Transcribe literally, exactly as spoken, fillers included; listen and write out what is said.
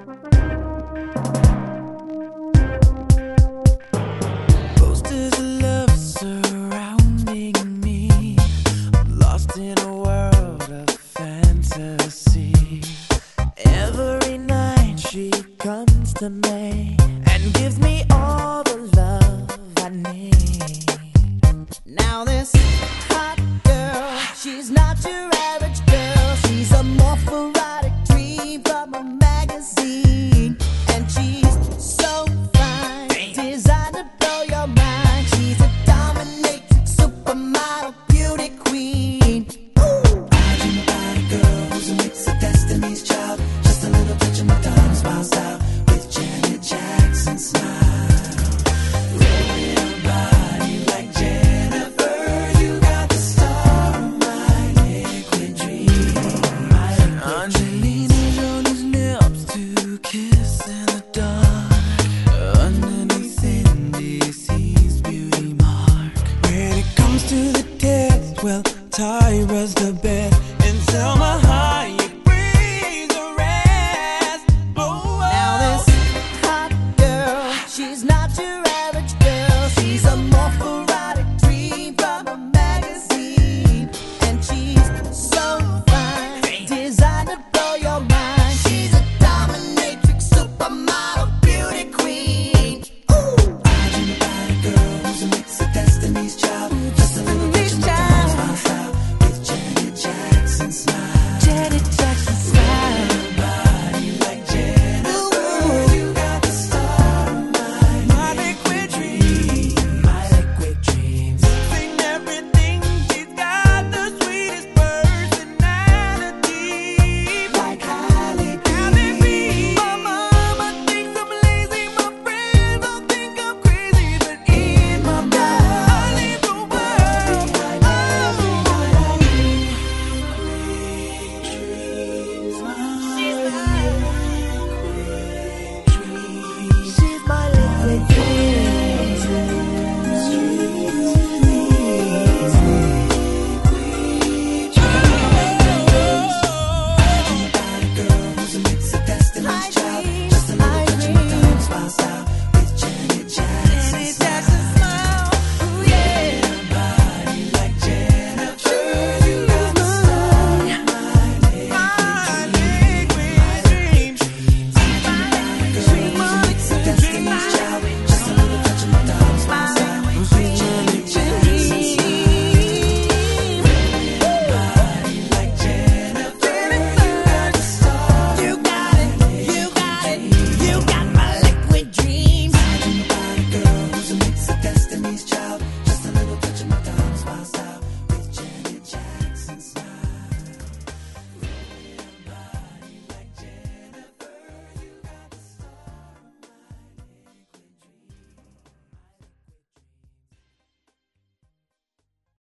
Posters of love surrounding me, lost in a world of fantasy. Every night she comes to me and gives me all the love I need. Now this hot girl, she's not your average girl. She's a morphorotic dream from a magazine. And she's so fine, designed to blow your mind. She's a dominatrix, supermodel, beauty queen. Ooh. I dream about a girl who's a mix of Destiny's Child, just a little touch of Madonna smile style, with Janet Jackson smile. Rolling her body like Jennifer, you got the star of my liquid dream. Angelina Jolie's lips to kiss in the dark, underneath Cindy C's beauty mark. When it comes to the test, well, Tyra's the best, and Selma Hayek